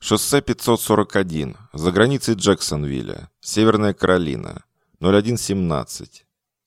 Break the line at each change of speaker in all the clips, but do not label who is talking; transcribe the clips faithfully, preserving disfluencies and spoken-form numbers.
Шоссе пятьсот сорок один, за границей Джексонвилля, Северная Каролина, ноль один семнадцать.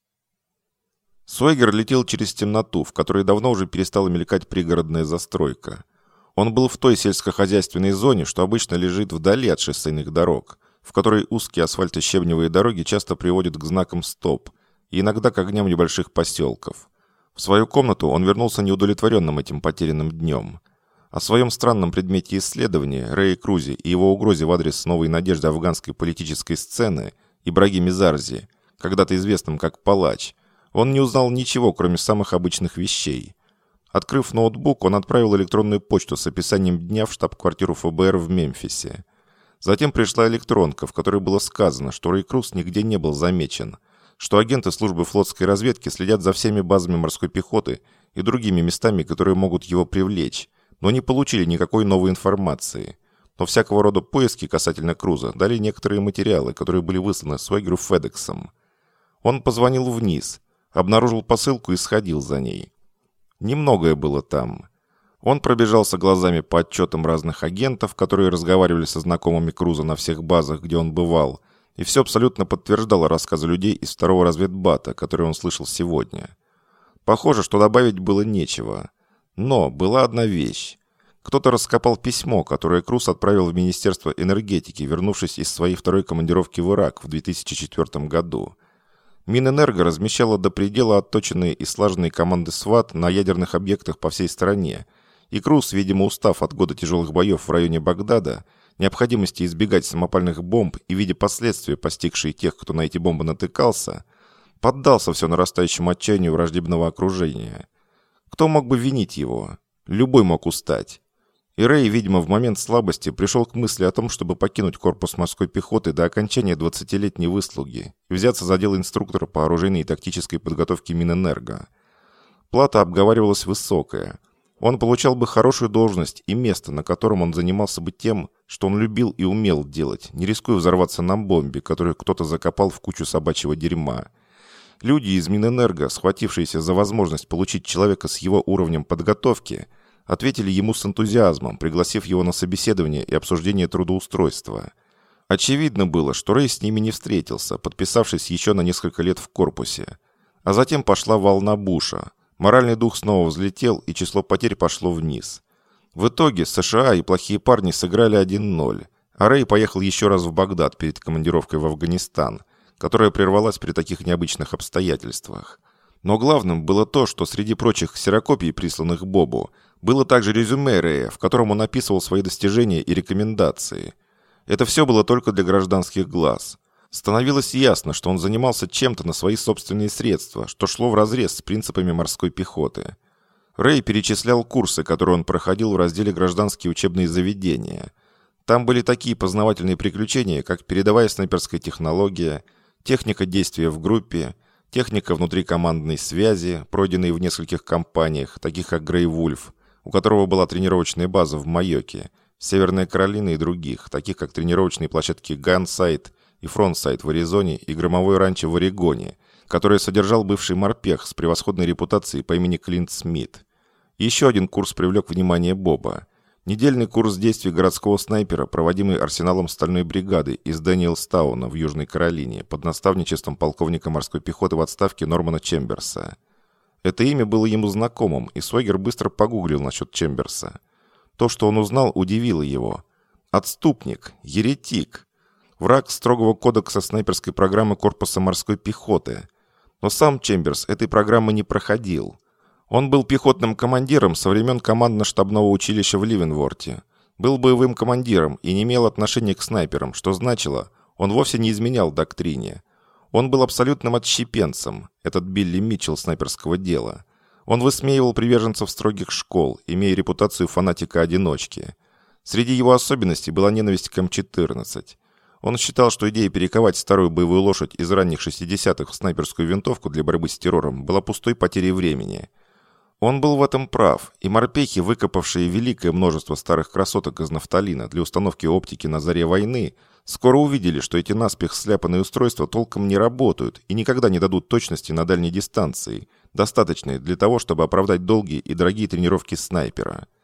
Суэгер летел через темноту, в которой давно уже перестала мелькать пригородная застройка. Он был в той сельскохозяйственной зоне, что обычно лежит вдали от шоссейных дорог, в которой узкие асфальтощебневые дороги часто приводят к знакам «стоп» и иногда к огням небольших поселков. В свою комнату он вернулся неудовлетворенным этим потерянным днем. О своем странном предмете исследования, Рэе Крузе и его угрозе в адрес новой надежды афганской политической сцены, Ибрагиме Зарзи, когда-то известным как Палач, он не узнал ничего, кроме самых обычных вещей. Открыв ноутбук, он отправил электронную почту с описанием дня в штаб-квартиру эф бэ эр в Мемфисе. Затем пришла электронка, в которой было сказано, что Рэй Круз нигде не был замечен, что агенты службы флотской разведки следят за всеми базами морской пехоты и другими местами, которые могут его привлечь, но не получили никакой новой информации. Но всякого рода поиски касательно Круза дали некоторые материалы, которые были высланы Суэгеру Федексом. Он позвонил вниз, обнаружил посылку и сходил за ней. Немногое было там. Он пробежался глазами по отчетам разных агентов, которые разговаривали со знакомыми Круза на всех базах, где он бывал, и все абсолютно подтверждало рассказы людей из второго разведбата, которые он слышал сегодня. Похоже, что добавить было нечего. Но была одна вещь. Кто-то раскопал письмо, которое Круз отправил в Министерство энергетики, вернувшись из своей второй командировки в Ирак в две тысячи четвёртом году. Минэнерго размещала до предела отточенные и слаженные команды СВАТ на ядерных объектах по всей стране, и Круз, видимо устав от года тяжелых боев в районе Багдада, необходимости избегать самопальных бомб и видя последствия, постигшие тех, кто на эти бомбы натыкался, поддался все нарастающему отчаянию враждебного окружения. Кто мог бы винить его? Любой мог устать. И Рэй, видимо, в момент слабости пришел к мысли о том, чтобы покинуть корпус морской пехоты до окончания двадцатилетней выслуги и взяться за дело инструктора по оружейной и тактической подготовке Минэнерго. Плата обговаривалась высокая. Он получал бы хорошую должность и место, на котором он занимался бы тем, что он любил и умел делать, не рискуя взорваться на бомбе, которую кто-то закопал в кучу собачьего дерьма. Люди из Минэнерго, схватившиеся за возможность получить человека с его уровнем подготовки, ответили ему с энтузиазмом, пригласив его на собеседование и обсуждение трудоустройства. Очевидно было, что Рэй с ними не встретился, подписавшись еще на несколько лет в корпусе. А затем пошла волна Буша. Моральный дух снова взлетел, и число потерь пошло вниз. В итоге США и плохие парни сыграли один ноль, а Рэй поехал еще раз в Багдад перед командировкой в Афганистан, которая прервалась при таких необычных обстоятельствах. Но главным было то, что среди прочих ксерокопий, присланных Бобу, было также резюме Рэя, в котором он описывал свои достижения и рекомендации. Это все было только для гражданских глаз. Становилось ясно, что он занимался чем-то на свои собственные средства, что шло вразрез с принципами морской пехоты. Рэй перечислял курсы, которые он проходил в разделе «Гражданские учебные заведения». Там были такие познавательные приключения, как передовая снайперская технология, техника действия в группе, техника внутрикомандной связи, пройденные в нескольких компаниях, таких как Грей Вульф, у которого была тренировочная база в Майоке, Северная Каролина и других, таких как тренировочные площадки Гансайт и Фронтсайт в Аризоне и громовое ранчо в Орегоне, которое содержал бывший морпех с превосходной репутацией по имени Клинт Смит. Еще один курс привлек внимание Боба. Недельный курс действий городского снайпера, проводимый арсеналом стальной бригады из Дэниелстауна в Южной Каролине под наставничеством полковника морской пехоты в отставке Нормана Чемберса. Это имя было ему знакомым, и Суэгер быстро погуглил насчет Чемберса. То, что он узнал, удивило его. Отступник, еретик, враг строгого кодекса снайперской программы корпуса морской пехоты. Но сам Чемберс этой программы не проходил. Он был пехотным командиром со времен командно-штабного училища в Ливенворте. Был боевым командиром и не имел отношения к снайперам, что значило, он вовсе не изменял доктрине. Он был абсолютным отщепенцем, этот Билли Митчелл снайперского дела. Он высмеивал приверженцев строгих школ, имея репутацию фанатика-одиночки. Среди его особенностей была ненависть к эм четырнадцать. Он считал, что идея перековать старую боевую лошадь из ранних шестидесятых в снайперскую винтовку для борьбы с террором была пустой потерей времени. Он был в этом прав, и морпехи, выкопавшие великое множество старых красоток из нафталина для установки оптики на заре войны, скоро увидели, что эти наспех сляпанные устройства толком не работают и никогда не дадут точности на дальней дистанции, достаточной для того, чтобы оправдать долгие и дорогие тренировки снайпера.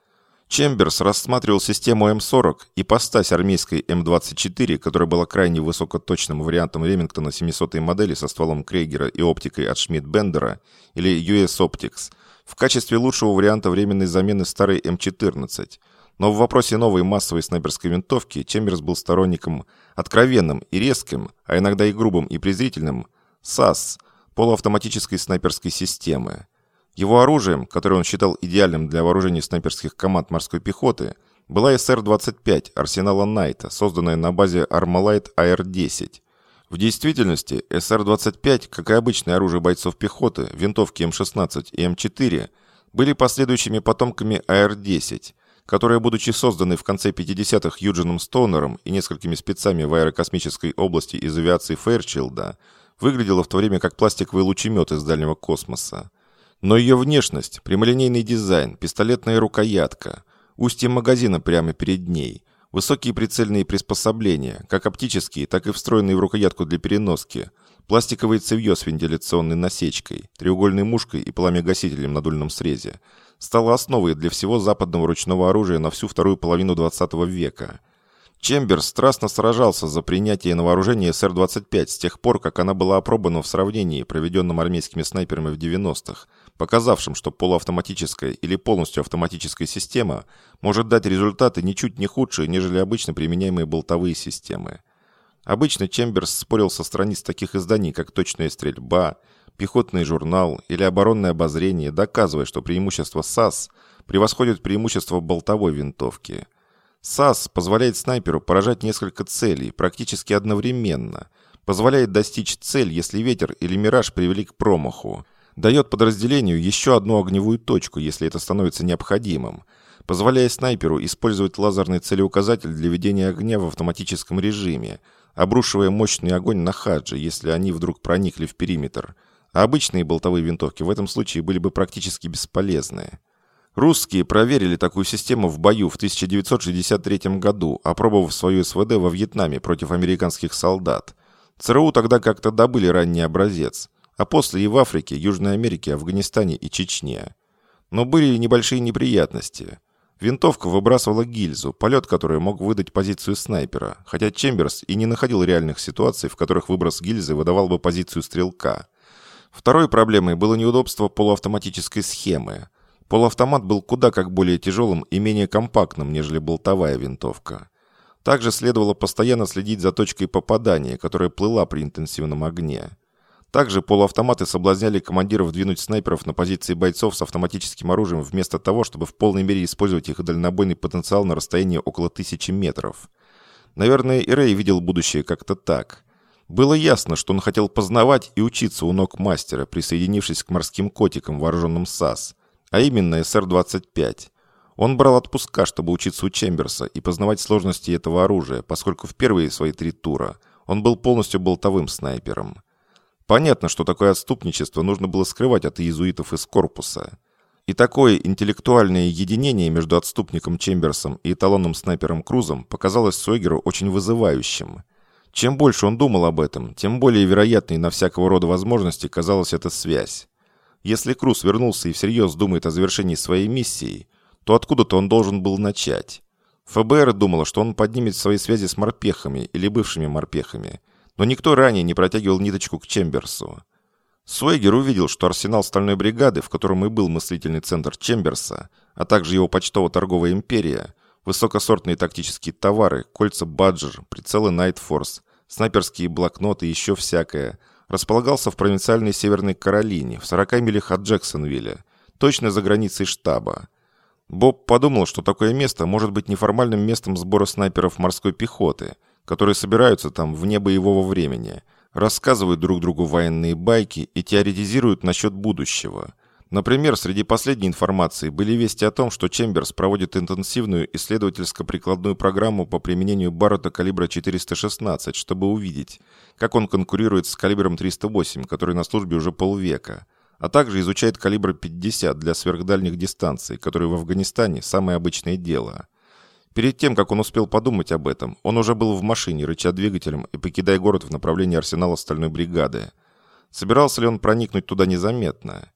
Чемберс рассматривал систему эм сорок, ипостась армейской эм двадцать четыре, которая была крайне высокоточным вариантом Ремингтона семисотой модели со стволом Крейгера и оптикой от Шмидт-Бендера, или ю эс Optics, в качестве лучшего варианта временной замены старой эм четырнадцать. Но в вопросе новой массовой снайперской винтовки Чемберс был сторонником откровенным и резким, а иногда и грубым и презрительным, САС, полуавтоматической снайперской системы. Его оружием, которое он считал идеальным для вооружения снайперских команд морской пехоты, была эс эр двадцать пять арсенала Найта, созданная на базе Armalite а эр десять. В действительности эс эр двадцать пять, как и обычное оружие бойцов пехоты, винтовки эм шестнадцать и эм четыре, были последующими потомками а эр десять, которые, будучи созданы в конце пятидесятых Юджином Стоунером и несколькими спецами в аэрокосмической области из авиации Фэйрчилда, выглядела в то время как пластиковый лучемет из дальнего космоса. Но ее внешность, прямолинейный дизайн, пистолетная рукоятка, устье магазина прямо перед ней, высокие прицельные приспособления, как оптические, так и встроенные в рукоятку для переноски, пластиковое цевье с вентиляционной насечкой, треугольной мушкой и пламегасителем на дульном срезе, стало основой для всего западного ручного оружия на всю вторую половину двадцатого века. Чемберс страстно сражался за принятие на вооружение эс эр двадцать пять с тех пор, как она была опробована в сравнении, проведенном армейскими снайперами в девяностых, показавшим, что полуавтоматическая или полностью автоматическая система может дать результаты ничуть не худшие, нежели обычно применяемые болтовые системы. Обычно Чемберс спорил со страниц таких изданий, как «Точная стрельба», «Пехотный журнал» или «Оборонное обозрение», доказывая, что преимущество САС превосходит преимущество болтовой винтовки. САС позволяет снайперу поражать несколько целей практически одновременно, позволяет достичь цель, если ветер или мираж привели к промаху, дает подразделению еще одну огневую точку, если это становится необходимым, позволяя снайперу использовать лазерный целеуказатель для ведения огня в автоматическом режиме, обрушивая мощный огонь на хаджи, если они вдруг проникли в периметр, а обычные болтовые винтовки в этом случае были бы практически бесполезны. Русские проверили такую систему в бою в тысяча девятьсот шестьдесят третьем году, опробовав свою эс вэ дэ во Вьетнаме против американских солдат. ЦРУ тогда как-то добыли ранний образец, а после и в Африке, Южной Америке, Афганистане и Чечне. Но были и небольшие неприятности. Винтовка выбрасывала гильзу, полет которой мог выдать позицию снайпера, хотя Чемберс и не находил реальных ситуаций, в которых выброс гильзы выдавал бы позицию стрелка. Второй проблемой было неудобство полуавтоматической схемы. Полуавтомат был куда как более тяжелым и менее компактным, нежели болтовая винтовка. Также следовало постоянно следить за точкой попадания, которая плыла при интенсивном огне. Также полуавтоматы соблазняли командиров двинуть снайперов на позиции бойцов с автоматическим оружием вместо того, чтобы в полной мере использовать их дальнобойный потенциал на расстоянии около тысячи метров. Наверное, и Рэй видел будущее как-то так. Было ясно, что он хотел познавать и учиться у ног мастера, присоединившись к морским котикам, вооруженным САС, а именно эс эр двадцать пять. Он брал отпуска, чтобы учиться у Чемберса и познавать сложности этого оружия, поскольку в первые свои три тура он был полностью болтовым снайпером. Понятно, что такое отступничество нужно было скрывать от иезуитов из корпуса. И такое интеллектуальное единение между отступником Чемберсом и эталонным снайпером Крузом показалось Сойгеру очень вызывающим. Чем больше он думал об этом, тем более вероятной на всякого рода возможности казалась эта связь. Если Круз вернулся и всерьез думает о завершении своей миссии, то откуда-то он должен был начать. эф бэ эр думало, что он поднимет свои связи с морпехами или бывшими морпехами, но никто ранее не протягивал ниточку к Чемберсу. Сойгер увидел, что арсенал стальной бригады, в котором и был мыслительный центр Чемберса, а также его почтово-торговая империя, высокосортные тактические товары, кольца Баджер, прицелы Найтфорс, снайперские блокноты и еще всякое, располагался в провинциальной Северной Каролине, в сорока милях от Джексонвилля, точно за границей штаба. Боб подумал, что такое место может быть неформальным местом сбора снайперов морской пехоты, которые собираются там вне боевого времени, рассказывают друг другу военные байки и теоретизируют насчет будущего. Например, среди последней информации были вести о том, что Чемберс проводит интенсивную исследовательско-прикладную программу по применению Баррета калибра четыреста шестнадцать, чтобы увидеть, как он конкурирует с калибром триста восемь, который на службе уже полвека, а также изучает калибр пятьдесят для сверхдальних дистанций, который в Афганистане самое обычное дело. Перед тем, как он успел подумать об этом, он уже был в машине, рыча двигателем и покидая город в направлении арсенала стальной бригады. Собирался ли он проникнуть туда незаметно?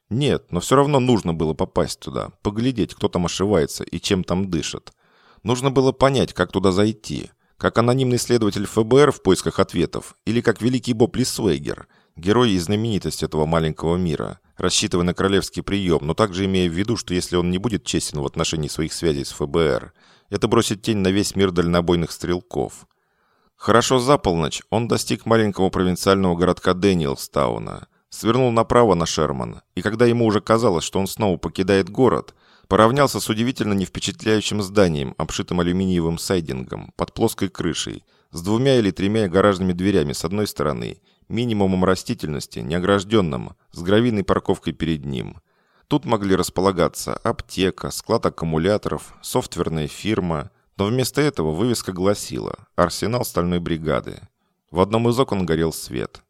Нет, но все равно нужно было попасть туда, поглядеть, кто там ошивается и чем там дышит. Нужно было понять, как туда зайти. Как анонимный следователь эф бэ эр в поисках ответов, или как великий Боб Лисвейгер, герой и знаменитость этого маленького мира, рассчитывая на королевский прием, но также имея в виду, что если он не будет честен в отношении своих связей с эф бэ эр, это бросит тень на весь мир дальнобойных стрелков. Хорошо за полночь он достиг маленького провинциального городка Дэниелстауна, свернул направо на Шерман, и когда ему уже казалось, что он снова покидает город, поравнялся с удивительно невпечатляющим зданием, обшитым алюминиевым сайдингом, под плоской крышей, с двумя или тремя гаражными дверями с одной стороны, минимумом растительности, неогражденным, с гравийной парковкой перед ним. Тут могли располагаться аптека, склад аккумуляторов, софтверная фирма, но вместо этого вывеска гласила «Арсенал стальной бригады». В одном из окон горел свет.